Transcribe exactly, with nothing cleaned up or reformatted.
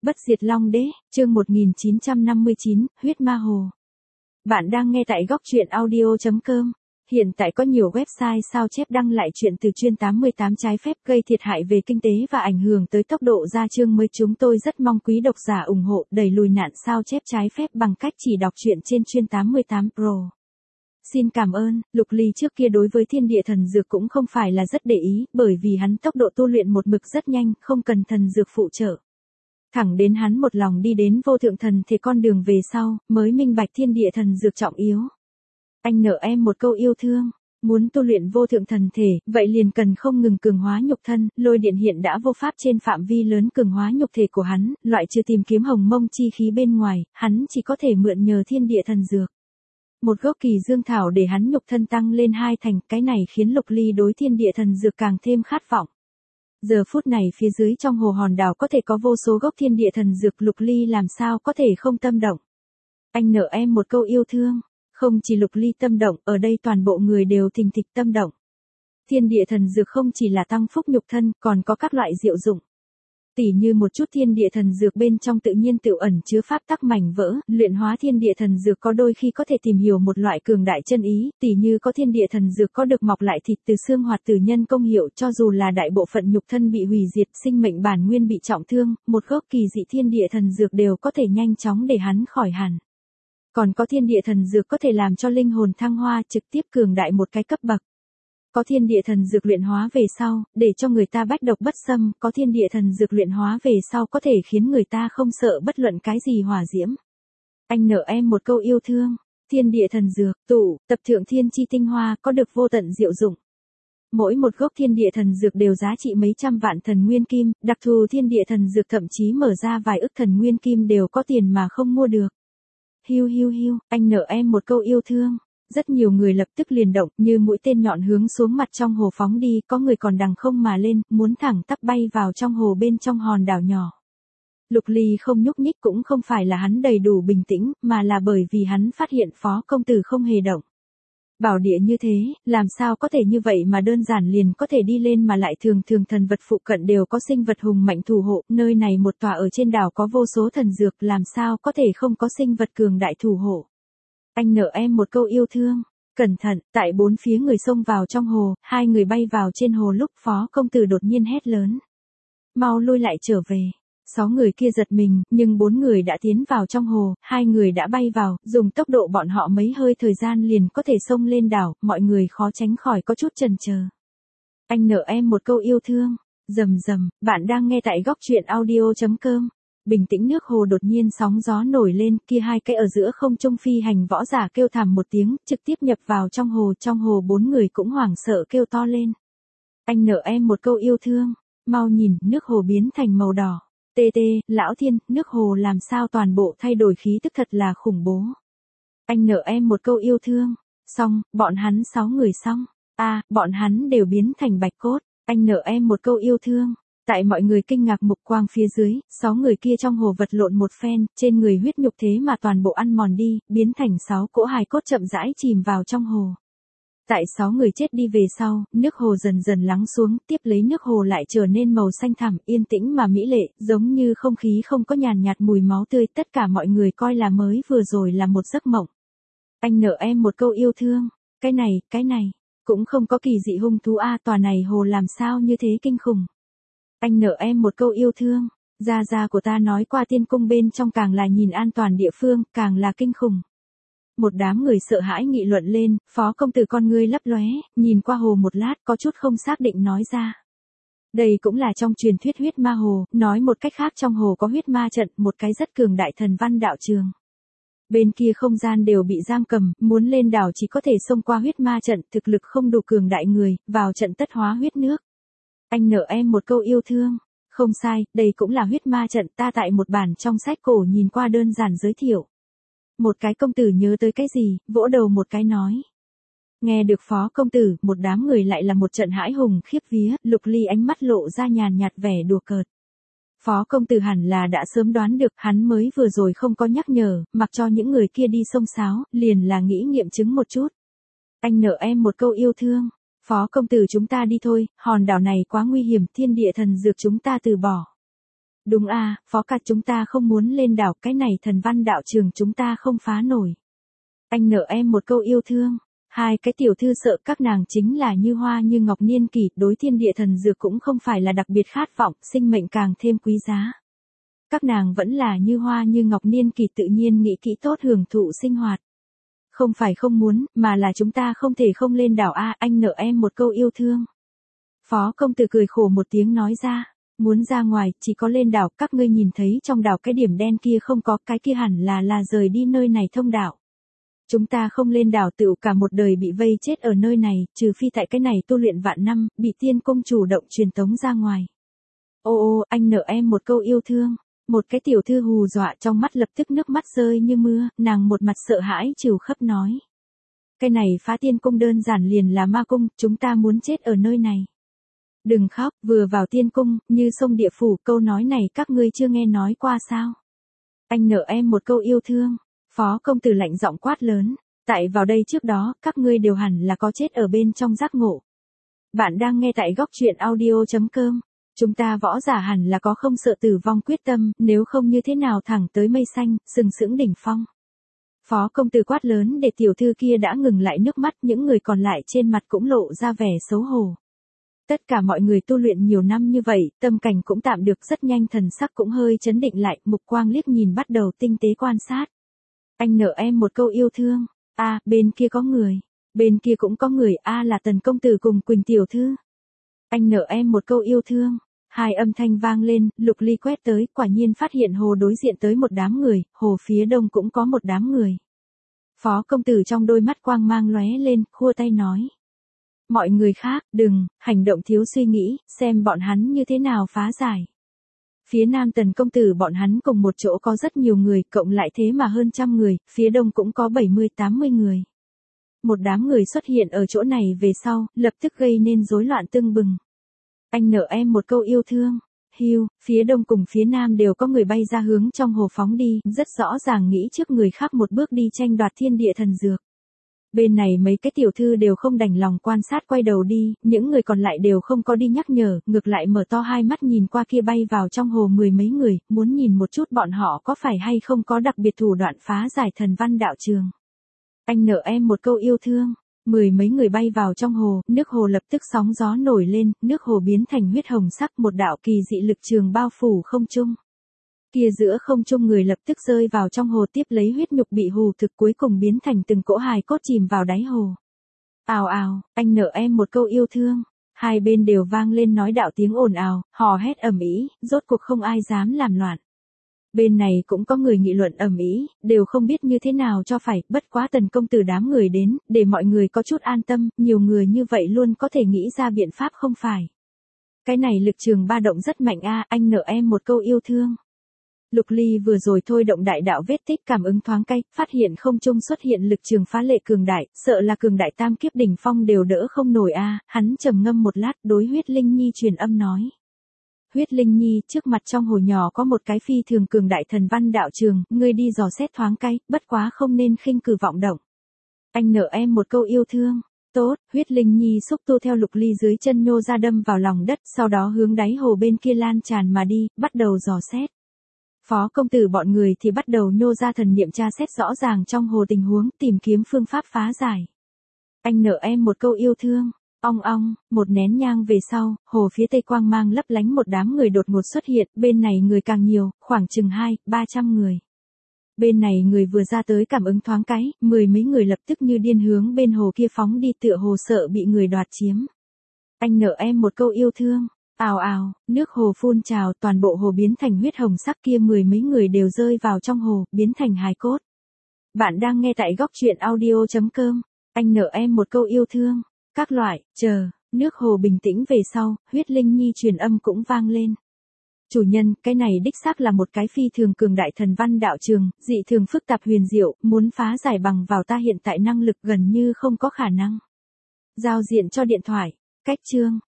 Bất diệt Long Đế, chương một nghìn chín trăm năm mươi chín, huyết ma hồ. Bạn đang nghe tại góc truyện audio chấm com. Hiện tại có nhiều website sao chép đăng lại chuyện từ chuyên tám mươi tám trái phép gây thiệt hại về kinh tế và ảnh hưởng tới tốc độ ra chương mới. Chúng tôi rất mong quý độc giả ủng hộ đẩy lùi nạn sao chép trái phép bằng cách chỉ đọc truyện trên chuyên tám mươi tám Pro. Xin cảm ơn. Lục Ly trước kia đối với thiên địa thần dược cũng không phải là rất để ý, bởi vì hắn tốc độ tu luyện một mực rất nhanh, không cần thần dược phụ trợ. Thẳng đến hắn một lòng đi đến vô thượng thần thể con đường về sau, mới minh bạch thiên địa thần dược trọng yếu. Anh nợ em một câu yêu thương, muốn tu luyện vô thượng thần thể, vậy liền cần không ngừng cường hóa nhục thân. Lôi điện hiện đã vô pháp trên phạm vi lớn cường hóa nhục thể của hắn, loại trừ tìm kiếm hồng mông chi khí bên ngoài, hắn chỉ có thể mượn nhờ thiên địa thần dược. Một gốc kỳ dương thảo để hắn nhục thân tăng lên hai thành, cái này khiến Lục Ly đối thiên địa thần dược càng thêm khát vọng. Giờ phút này phía dưới trong hồ hòn đảo có thể có vô số gốc thiên địa thần dược, Lục Ly làm sao có thể không tâm động. Anh nợ em một câu yêu thương, không chỉ Lục Ly tâm động, ở đây toàn bộ người đều thình thịch tâm động. Thiên địa thần dược không chỉ là tăng phúc nhục thân, còn có các loại diệu dụng. Tỉ như một chút thiên địa thần dược bên trong tự nhiên tự ẩn chứa pháp tắc mảnh vỡ, luyện hóa thiên địa thần dược có đôi khi có thể tìm hiểu một loại cường đại chân ý, tỉ như có thiên địa thần dược có được mọc lại thịt từ xương hoạt tử nhân công hiệu, cho dù là đại bộ phận nhục thân bị hủy diệt, sinh mệnh bản nguyên bị trọng thương, một gốc kỳ dị thiên địa thần dược đều có thể nhanh chóng để hắn khỏi hẳn. Còn có thiên địa thần dược có thể làm cho linh hồn thăng hoa, trực tiếp cường đại một cái cấp bậc. Có thiên địa thần dược luyện hóa về sau, để cho người ta bách độc bất xâm, có thiên địa thần dược luyện hóa về sau có thể khiến người ta không sợ bất luận cái gì hỏa diễm. Anh nợ em một câu yêu thương, thiên địa thần dược, tụ, tập thượng thiên chi tinh hoa có được vô tận diệu dụng. Mỗi một gốc thiên địa thần dược đều giá trị mấy trăm vạn thần nguyên kim, đặc thù thiên địa thần dược thậm chí mở ra vài ức thần nguyên kim đều có tiền mà không mua được. Hiu hiu hiu, anh nợ em một câu yêu thương. Rất nhiều người lập tức liền động, như mũi tên nhọn hướng xuống mặt trong hồ phóng đi, có người còn đằng không mà lên, muốn thẳng tắp bay vào trong hồ bên trong hòn đảo nhỏ. Lục Ly không nhúc nhích cũng không phải là hắn đầy đủ bình tĩnh, mà là bởi vì hắn phát hiện Phó công tử không hề động. Bảo địa như thế, làm sao có thể như vậy mà đơn giản liền có thể đi lên, mà lại thường thường thần vật phụ cận đều có sinh vật hùng mạnh thủ hộ, nơi này một tòa ở trên đảo có vô số thần dược, làm sao có thể không có sinh vật cường đại thủ hộ. Anh nợ em một câu yêu thương, cẩn thận, tại bốn phía người xông vào trong hồ, hai người bay vào trên hồ lúc Phó công tử đột nhiên hét lớn. Mau lui lại trở về. Sáu người kia giật mình, nhưng bốn người đã tiến vào trong hồ, hai người đã bay vào, dùng tốc độ bọn họ mấy hơi thời gian liền có thể xông lên đảo, mọi người khó tránh khỏi có chút chần chờ. Anh nợ em một câu yêu thương, rầm rầm, bạn đang nghe tại góc truyện audio chấm com. Bình tĩnh nước hồ đột nhiên sóng gió nổi lên, kia hai cái ở giữa không trung phi hành võ giả kêu thảm một tiếng, trực tiếp nhập vào trong hồ, trong hồ bốn người cũng hoảng sợ kêu to lên. Anh nợ em một câu yêu thương, mau nhìn, nước hồ biến thành màu đỏ. Tê tê, lão thiên, nước hồ làm sao toàn bộ thay đổi khí tức, thật là khủng bố. Anh nợ em một câu yêu thương, xong, bọn hắn sáu người xong, a à, bọn hắn đều biến thành bạch cốt, anh nợ em một câu yêu thương. Tại mọi người kinh ngạc mục quang phía dưới, sáu người kia trong hồ vật lộn một phen, trên người huyết nhục thế mà toàn bộ ăn mòn đi, biến thành sáu cỗ hài cốt chậm rãi chìm vào trong hồ. Tại sáu người chết đi về sau, nước hồ dần dần lắng xuống, tiếp lấy nước hồ lại trở nên màu xanh thẳm, yên tĩnh mà mỹ lệ, giống như không khí không có nhàn nhạt mùi máu tươi, tất cả mọi người coi là mới vừa rồi là một giấc mộng. Anh nợ em một câu yêu thương, cái này, cái này, cũng không có kỳ dị hung thú a, tòa này hồ làm sao như thế kinh khủng. Anh nợ em một câu yêu thương, gia gia của ta nói qua tiên cung bên trong càng là nhìn an toàn địa phương, càng là kinh khủng. Một đám người sợ hãi nghị luận lên, Phó công tử con ngươi lấp lóe, nhìn qua hồ một lát có chút không xác định nói ra. Đây cũng là trong truyền thuyết huyết ma hồ, nói một cách khác trong hồ có huyết ma trận, một cái rất cường đại thần văn đạo trường. Bên kia không gian đều bị giam cầm, muốn lên đảo chỉ có thể xông qua huyết ma trận, thực lực không đủ cường đại người, vào trận tất hóa huyết nước. Anh nợ em một câu yêu thương, không sai, đây cũng là huyết ma trận, ta tại một bản trong sách cổ nhìn qua đơn giản giới thiệu. Một cái công tử nhớ tới cái gì, vỗ đầu một cái nói. Nghe được Phó công tử, một đám người lại là một trận hãi hùng khiếp vía, Lục Ly ánh mắt lộ ra nhàn nhạt vẻ đùa cợt. Phó công tử hẳn là đã sớm đoán được, hắn mới vừa rồi không có nhắc nhở, mặc cho những người kia đi xông xáo, liền là nghĩ nghiệm chứng một chút. Anh nợ em một câu yêu thương, Phó công tử chúng ta đi thôi, hòn đảo này quá nguy hiểm, thiên địa thần dược chúng ta từ bỏ. Đúng à, phó ca chúng ta không muốn lên đảo, cái này thần văn đạo trường chúng ta không phá nổi. Anh nợ em một câu yêu thương. Hai cái tiểu thư sợ các nàng chính là như hoa như ngọc niên kỷ, đối thiên địa thần dược cũng không phải là đặc biệt khát vọng, sinh mệnh càng thêm quý giá. Các nàng vẫn là như hoa như ngọc niên kỷ tự nhiên nghĩ kỹ tốt hưởng thụ sinh hoạt. Không phải không muốn, mà là chúng ta không thể không lên đảo a, anh nợ em một câu yêu thương. Phó công tử cười khổ một tiếng nói ra, muốn ra ngoài, chỉ có lên đảo, các ngươi nhìn thấy trong đảo cái điểm đen kia không có, cái kia hẳn là là rời đi nơi này thông đạo. Chúng ta không lên đảo tựu cả một đời bị vây chết ở nơi này, trừ phi tại cái này tu luyện vạn năm, bị tiên công chủ động truyền tống ra ngoài. Ô ô, anh nợ em một câu yêu thương. Một cái tiểu thư hù dọa trong mắt lập tức nước mắt rơi như mưa, nàng một mặt sợ hãi trìu khắp nói. Cái này phá tiên cung đơn giản liền là ma cung, chúng ta muốn chết ở nơi này. Đừng khóc, vừa vào tiên cung, như sông địa phủ, câu nói này các ngươi chưa nghe nói qua sao. Anh nợ em một câu yêu thương. Phó công tử lạnh giọng quát lớn, tại vào đây trước đó, các ngươi đều hẳn là có chết ở bên trong giác ngộ. Bạn đang nghe tại góc truyện audio chấm com. Chúng ta võ giả hẳn là có không sợ tử vong quyết tâm, nếu không như thế nào thẳng tới mây xanh, sừng sững đỉnh phong. Phó công tử quát lớn để tiểu thư kia đã ngừng lại nước mắt, những người còn lại trên mặt cũng lộ ra vẻ xấu hổ. Tất cả mọi người tu luyện nhiều năm như vậy, tâm cảnh cũng tạm được rất nhanh, thần sắc cũng hơi chấn định lại, mục quang liếc nhìn bắt đầu tinh tế quan sát. Anh nợ em một câu yêu thương. A, à, bên kia có người. Bên kia cũng có người. A à, là Tần công tử cùng Quỳnh tiểu thư. Anh nợ em một câu yêu thương. Hai âm thanh vang lên, Lục Ly quét tới, quả nhiên phát hiện hồ đối diện tới một đám người, hồ phía đông cũng có một đám người. Phó công tử trong đôi mắt quang mang lóe lên, khua tay nói. Mọi người khác, đừng, hành động thiếu suy nghĩ, xem bọn hắn như thế nào phá giải. Phía nam Tần công tử bọn hắn cùng một chỗ có rất nhiều người, cộng lại thế mà hơn trăm người, phía đông cũng có bảy mươi tám mươi người. Một đám người xuất hiện ở chỗ này về sau, lập tức gây nên rối loạn tưng bừng. Anh nợ em một câu yêu thương. Hiu, phía đông cùng phía nam đều có người bay ra hướng trong hồ phóng đi, rất rõ ràng nghĩ trước người khác một bước đi tranh đoạt thiên địa thần dược. Bên này mấy cái tiểu thư đều không đành lòng quan sát quay đầu đi, những người còn lại đều không có đi nhắc nhở, ngược lại mở to hai mắt nhìn qua kia bay vào trong hồ mười mấy người, muốn nhìn một chút bọn họ có phải hay không có đặc biệt thủ đoạn phá giải thần văn đạo trường. Anh nợ em một câu yêu thương. Mười mấy người bay vào trong hồ, nước hồ lập tức sóng gió nổi lên, nước hồ biến thành huyết hồng sắc, một đạo kỳ dị lực trường bao phủ không trung. Kia giữa không trung người lập tức rơi vào trong hồ, tiếp lấy huyết nhục bị hù thực, cuối cùng biến thành từng cỗ hài cốt chìm vào đáy hồ. Ào ào, anh nợ em một câu yêu thương. Hai bên đều vang lên nói đạo tiếng ồn ào, hò hét ầm ĩ, rốt cuộc không ai dám làm loạn. Bên này cũng có người nghị luận ầm ĩ, đều không biết như thế nào cho phải, bất quá Tần công tử đám người đến, để mọi người có chút an tâm, nhiều người như vậy luôn có thể nghĩ ra biện pháp không phải. Cái này lực trường ba động rất mạnh a, anh nợ em một câu yêu thương. Lục Ly vừa rồi thôi động đại đạo vết tích cảm ứng thoáng cay, phát hiện không trung xuất hiện lực trường phá lệ cường đại, sợ là cường đại tam kiếp đỉnh phong đều đỡ không nổi a, hắn trầm ngâm một lát, đối Huyết Linh Nhi truyền âm nói. Huyết Linh Nhi, trước mặt trong hồ nhỏ có một cái phi thường cường đại thần văn đạo trường, ngươi đi dò xét thoáng cay, bất quá không nên khinh cử vọng động. Anh nợ em một câu yêu thương. Tốt, Huyết Linh Nhi xúc tu theo Lục Ly dưới chân nhô ra đâm vào lòng đất, sau đó hướng đáy hồ bên kia lan tràn mà đi, bắt đầu dò xét. Phó công tử bọn người thì bắt đầu nhô ra thần niệm tra xét rõ ràng trong hồ tình huống, tìm kiếm phương pháp phá giải. Anh nợ em một câu yêu thương. Ong ong, một nén nhang về sau, hồ phía tây quang mang lấp lánh, một đám người đột ngột xuất hiện, bên này người càng nhiều, khoảng chừng hai, ba trăm người. Bên này người vừa ra tới cảm ứng thoáng cái, mười mấy người lập tức như điên hướng bên hồ kia phóng đi, tựa hồ sợ bị người đoạt chiếm. Anh nợ em một câu yêu thương. Ào ào, nước hồ phun trào, toàn bộ hồ biến thành huyết hồng sắc, kia mười mấy người đều rơi vào trong hồ, biến thành hài cốt. Bạn đang nghe tại góc truyện audio chấm com. Anh nợ em một câu yêu thương. Các loại, chờ, nước hồ bình tĩnh về sau, Huyết Linh Nhi truyền âm cũng vang lên. Chủ nhân, cái này đích xác là một cái phi thường cường đại thần văn đạo trường, dị thường phức tạp huyền diệu, muốn phá giải bằng vào ta hiện tại năng lực gần như không có khả năng. Giao diện cho điện thoại, cách chương.